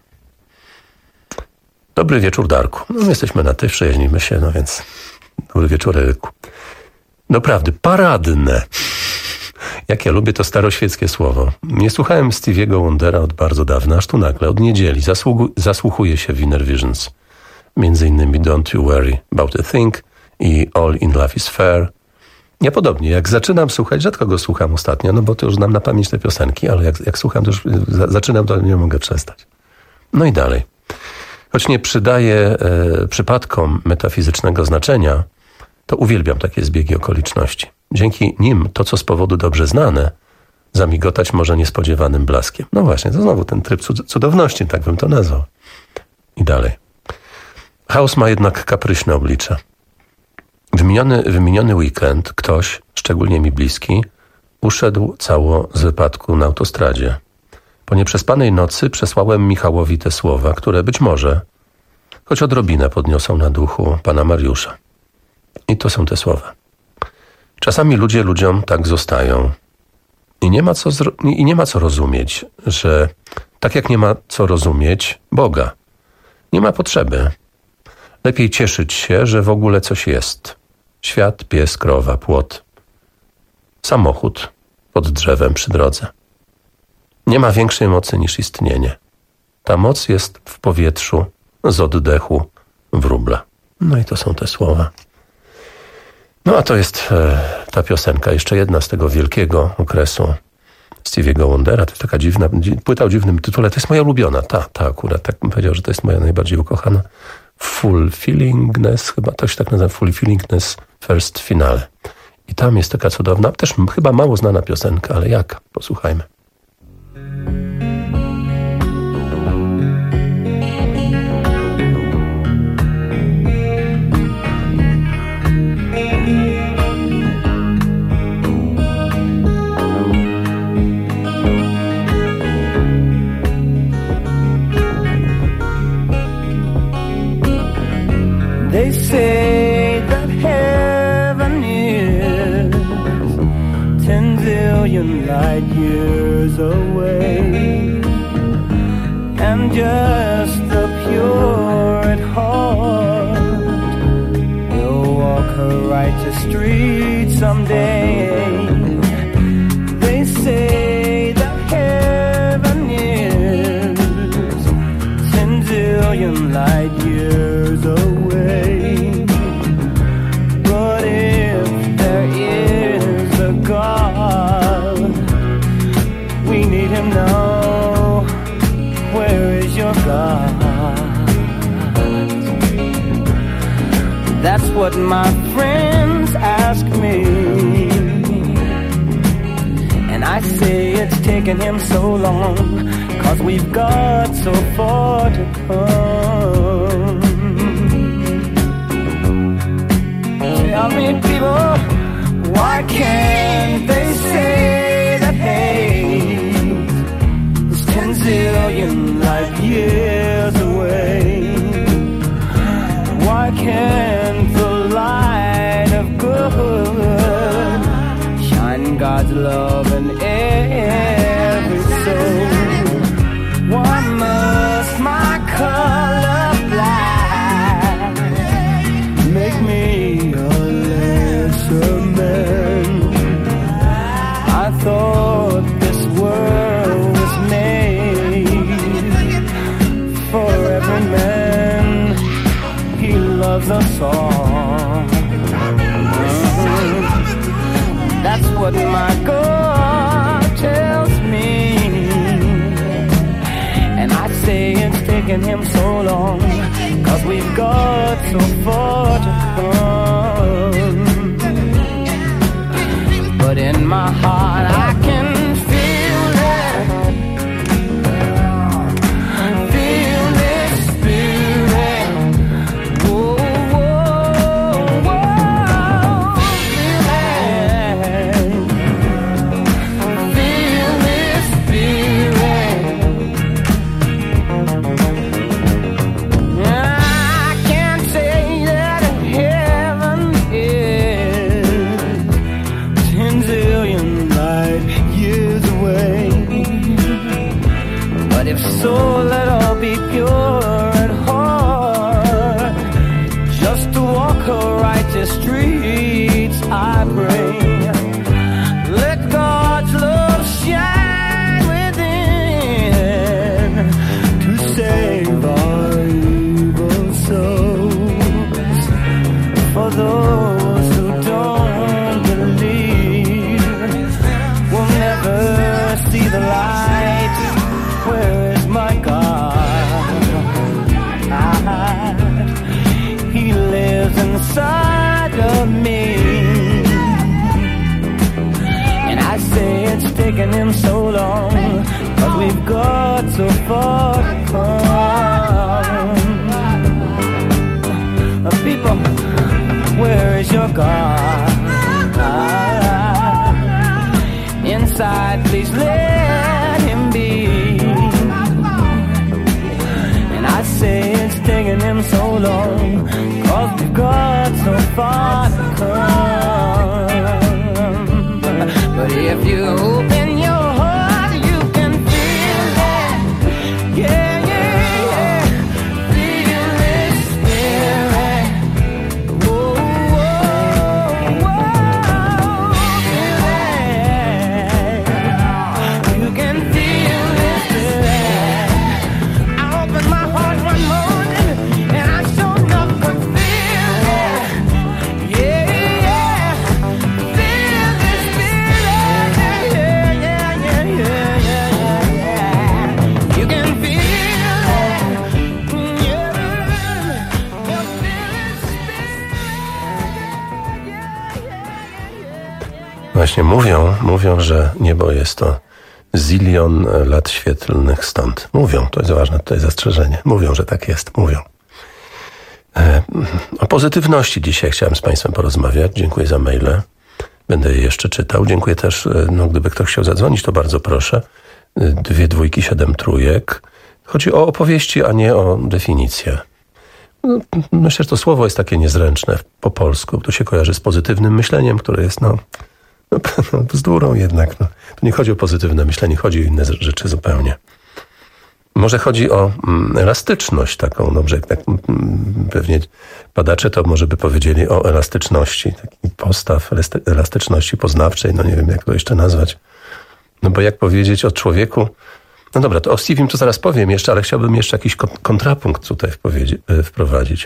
Dobry wieczór, Darku. No, jesteśmy na ty, przyjaźnimy się, no więc dobry wieczór, Eryku. Doprawdy, paradne. Jak ja lubię to staroświeckie słowo. Nie słuchałem Stevie'ego Wondera od bardzo dawna, aż tu nagle, od niedzieli, zasługu- zasłuchuję się w Inner Visions. Między innymi Don't You Worry About a Thing i All in Love is Fair. Ja podobnie, jak zaczynam słuchać, rzadko go słucham ostatnio, no bo to już znam na pamięć te piosenki, ale jak, jak słucham, to już za, zaczynam, to nie mogę przestać. No i dalej. Choć nie przydaję e, przypadkom metafizycznego znaczenia, to uwielbiam takie zbiegi okoliczności. Dzięki nim to, co z powodu dobrze znane, zamigotać może niespodziewanym blaskiem. No właśnie, to znowu ten tryb cudowności, tak bym to nazwał. I dalej. Chaos ma jednak kapryśne oblicze. Wymieniony, wymieniony weekend ktoś, szczególnie mi bliski, uszedł cało z wypadku na autostradzie. Po nieprzespanej nocy przesłałem Michałowi te słowa, które być może, choć odrobinę podniosą na duchu pana Mariusza. I to są te słowa. Czasami ludzie ludziom tak zostają. I nie ma co, zro- i nie ma co rozumieć, że tak jak nie ma co rozumieć Boga. Nie ma potrzeby. Lepiej cieszyć się, że w ogóle coś jest. Świat, pies, krowa, płot. Samochód pod drzewem przy drodze. Nie ma większej mocy niż istnienie. Ta moc jest w powietrzu, z oddechu wróbla. No i to są te słowa. No a to jest e, ta piosenka, jeszcze jedna z tego wielkiego okresu Stevie'ego Wondera. To jest taka dziwna, płyta o dziwnym tytule. To jest moja ulubiona, ta, ta akurat. Tak bym powiedział, że to jest moja najbardziej ukochana. Fulfillingness, chyba to się tak nazywa, Fulfillingness First Finale. I tam jest taka cudowna, też chyba mało znana piosenka, ale jaka? Posłuchajmy. They say that heaven is ten zillion light years away, and just the pure at heart will walk her righteous street someday. They say that heaven is ten zillion light years away. But if there is a God, we need him now. Where is your God? That's what my friends ask me, and I say it's taken him so long, 'cause we've got so far to come. Tell me, people, why can't they say that hate is ten zillion light years away? Why can't the light of good shine God's love in every soul? Why must my color black make me a lesser man? I thought this world was made taking him so long, 'cause we've got so far to come. But in my heart I can feel it, feel this spirit. Whoa, whoa, whoa, feel it, feel this spirit. I can't say that heaven is ten zillion light years away, but if so, let all be pure at heart, just to walk her righteous streets I pray. Let God's love shine within to save our evil souls. For those who don't believe will never see the light. Where is my God? He lives inside of me, and I say it's taken him so long, 'cause we've got so far to come. Uh, People, where is your God? Inside, please let him be. And I say it's taken him so long, 'cause we've got so far to come. But if you open your heart, you can feel it. Yeah, yeah, yeah. Feel this spirit. Whoa, whoa, whoa. Feel it. You can feel this spirit. I open my heart one morning, and I sure enough could feel it. Yeah, yeah. Feel this spirit. Yeah, yeah, yeah, yeah, yeah, yeah. You can feel it. Yeah. You feel this Właśnie mówią, mówią, że niebo jest to zilion lat świetlnych stąd. Mówią, to jest ważne tutaj zastrzeżenie. Mówią, że tak jest, mówią. E, o pozytywności dzisiaj chciałem z Państwem porozmawiać. Dziękuję za maile. Będę je jeszcze czytał. Dziękuję też, no gdyby ktoś chciał zadzwonić, to bardzo proszę. Dwie dwójki, siedem trójek. Chodzi o opowieści, a nie o definicję. No, myślę, że to słowo jest takie niezręczne po polsku. To się kojarzy z pozytywnym myśleniem, które jest no, no, no bzdurą jednak. No. Tu nie chodzi o pozytywne myślenie, chodzi o inne rzeczy zupełnie. Może chodzi o mm, elastyczność taką, dobrze, jak tak mm, pewnie badacze to może by powiedzieli o elastyczności, taki postaw elastyczności poznawczej, no nie wiem jak to jeszcze nazwać. No bo jak powiedzieć o człowieku, no dobra, to o Steviem to zaraz powiem jeszcze, ale chciałbym jeszcze jakiś kontrapunkt tutaj wprowadzić.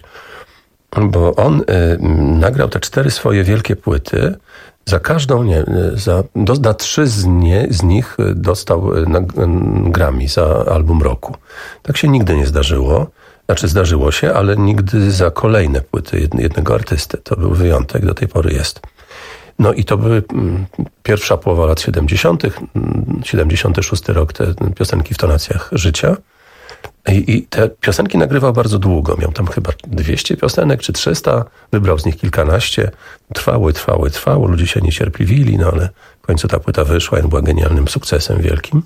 Bo on y, nagrał te cztery swoje wielkie płyty. Za każdą, nie, za, do, na trzy z, nie, z nich dostał na, Grammy za album roku. Tak się nigdy nie zdarzyło. Znaczy zdarzyło się, ale nigdy za kolejne płyty jednego artysty. To był wyjątek, do tej pory jest. No i to były pierwsza połowa lat siedemdziesiątych, siedemdziesiąty szósty rok, te piosenki w tonacjach życia. I, I te piosenki nagrywał bardzo długo. Miał tam chyba dwieście piosenek czy trzysta. Wybrał z nich kilkanaście. Trwały, trwały, trwało. Ludzie się niecierpliwili, no ale w końcu ta płyta wyszła i była genialnym sukcesem wielkim.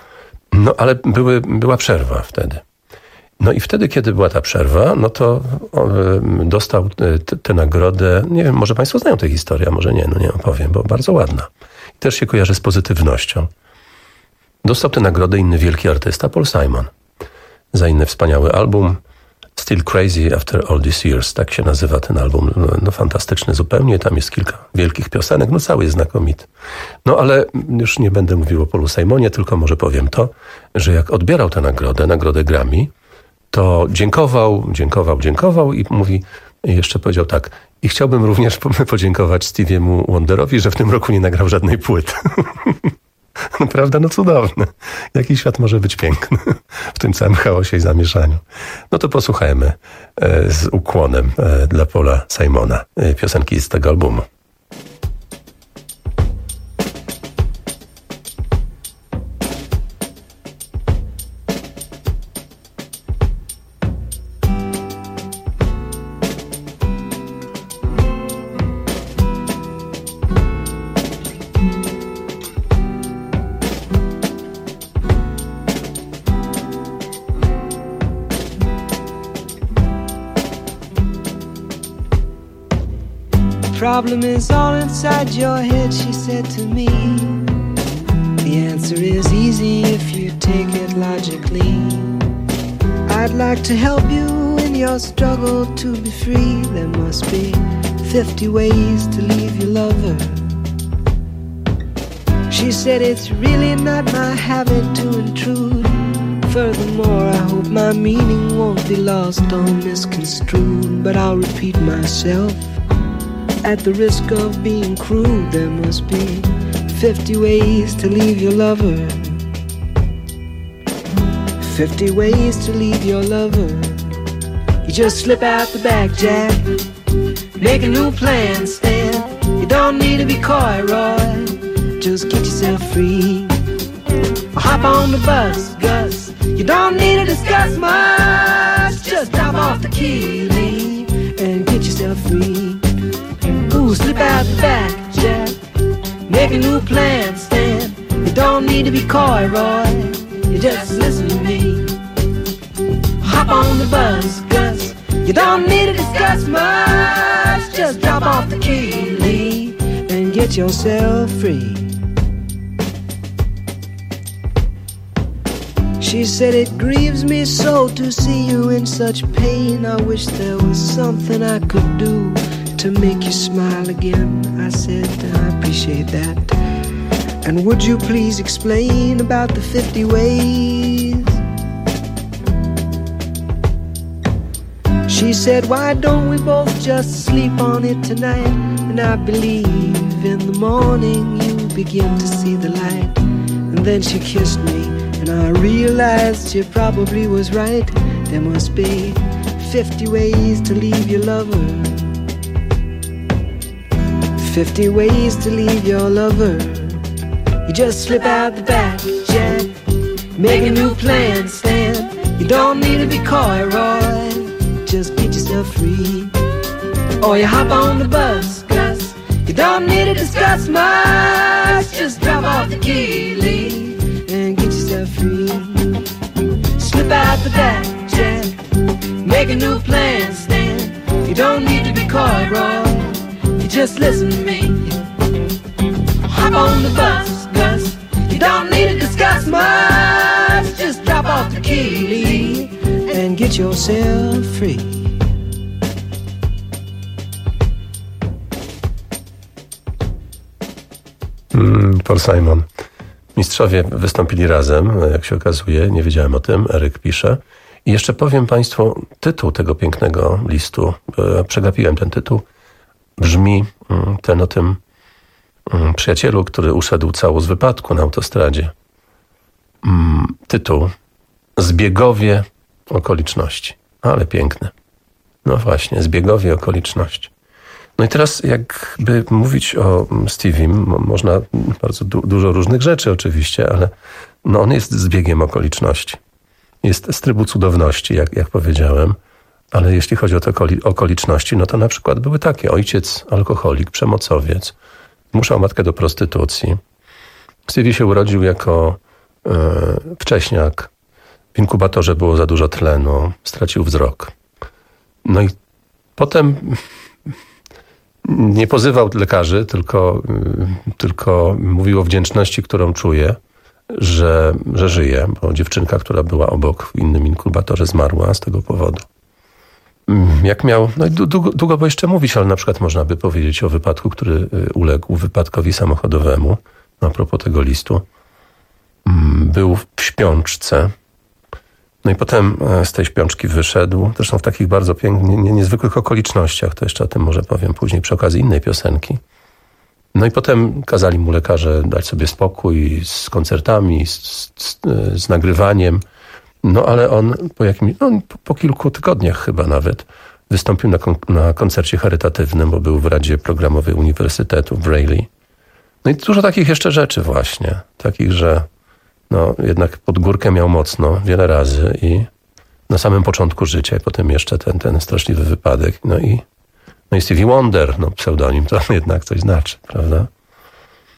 No ale były, była przerwa wtedy. No i wtedy, kiedy była ta przerwa, no to on dostał tę nagrodę. Nie wiem, może Państwo znają tę historię, a może nie, no nie opowiem, bo bardzo ładna. I też się kojarzy z pozytywnością. Dostał tę nagrodę inny wielki artysta, Paul Simon, za inny wspaniały album Still Crazy After All These Years. Tak się nazywa ten album. No, no fantastyczny zupełnie. Tam jest kilka wielkich piosenek. No cały jest znakomity. No ale już nie będę mówił o Paulu Simonie, tylko może powiem to, że jak odbierał tę nagrodę, nagrodę Grammy, to dziękował, dziękował, dziękował i mówi, i jeszcze powiedział tak, i chciałbym również podziękować Stevie'emu Wonderowi, że w tym roku nie nagrał żadnej płyty. Prawda? No cudowne. Jaki świat może być piękny w tym całym chaosie i zamieszaniu. No to posłuchajmy e, z ukłonem e, dla Paula Simona e, piosenki z tego albumu. Problem is all inside your head, she said to me. The answer is easy if you take it logically. I'd like to help you in your struggle to be free. There must be fifty ways to leave your lover. She said it's really not my habit to intrude. Furthermore, I hope my meaning won't be lost or misconstrued. But I'll repeat myself at the risk of being crude. There must be fifty ways to leave your lover. Fifty ways to leave your lover. You just slip out the back, Jack. Make a new plan, Stan. You don't need to be coy, Roy. Just get yourself free. Hop on the bus, Gus. You don't need to discuss much. Just drop off the key, leave, and get yourself free. Ooh, slip out the back, Jack. Make a new plan, Stan. You don't need to be coy, Roy. You just listen to me. Hop on the bus, Gus. You don't need to discuss much. Just drop off the key, leave, and get yourself free. She said it grieves me so to see you in such pain. I wish there was something I could do to make you smile again. I said, I appreciate that. And would you please explain about the fifty ways? She said, why don't we both just sleep on it tonight? And I believe in the morning you begin to see the light. And then she kissed me, and I realized she probably was right. There must be fifty ways to leave your lover. Fifty ways to leave your lover. You just slip out the back, Jack. Make a new plan, Stan. You don't need to be coy, Roy. Just get yourself free. Or you hop on the bus, Gus. You don't need to discuss much. Just drop off the key, leave, and get yourself free. Slip out the back, Jack. Make a new plan, Stan. You don't need to be coy, Roy. You just listen to me. Hop on the bus, Gus. You don't need to discuss much. Just drop off the key, leave, and get yourself free. Mm, Paul Simon. Mistrzowie wystąpili razem, jak się okazuje. Nie wiedziałem o tym. Eryk pisze. I jeszcze powiem Państwu tytuł tego pięknego listu. Przegapiłem ten tytuł. Brzmi ten o tym przyjacielu, który uszedł cało z wypadku na autostradzie. Tytuł Zbiegowie okoliczności. Ale piękne. No właśnie, zbiegowie okoliczności. No i teraz jakby mówić o Steviem, można bardzo du- dużo różnych rzeczy oczywiście, ale no on jest zbiegiem okoliczności. Jest z trybu cudowności, jak, jak powiedziałem, ale jeśli chodzi o te okoli- okoliczności, no to na przykład były takie. Ojciec alkoholik, przemocowiec, zmuszał matkę do prostytucji. Stevie się urodził jako e, wcześniak. W inkubatorze było za dużo tlenu, stracił wzrok. No i potem nie pozywał lekarzy, tylko, tylko mówił o wdzięczności, którą czuje, że, że żyje, bo dziewczynka, która była obok w innym inkubatorze, zmarła z tego powodu. Jak miał, no i długo, długo bo jeszcze mówić, ale na przykład można by powiedzieć o wypadku, który uległ wypadkowi samochodowemu. A propos tego listu. Był w śpiączce. No i potem z tej śpiączki wyszedł, zresztą w takich bardzo pięknych, niezwykłych okolicznościach, to jeszcze o tym może powiem później przy okazji innej piosenki. No i potem kazali mu lekarze dać sobie spokój z koncertami, z, z, z nagrywaniem. No ale on po jakimś, no, po, po kilku tygodniach chyba nawet wystąpił na, kon, na koncercie charytatywnym, bo był w Radzie Programowej Uniwersytetu w Raleigh. No i dużo takich jeszcze rzeczy właśnie. Takich, że no, jednak pod górkę miał mocno wiele razy i na samym początku życia i potem jeszcze ten, ten straszliwy wypadek. No i, no i Stevie Wonder, no pseudonim to jednak coś znaczy, prawda?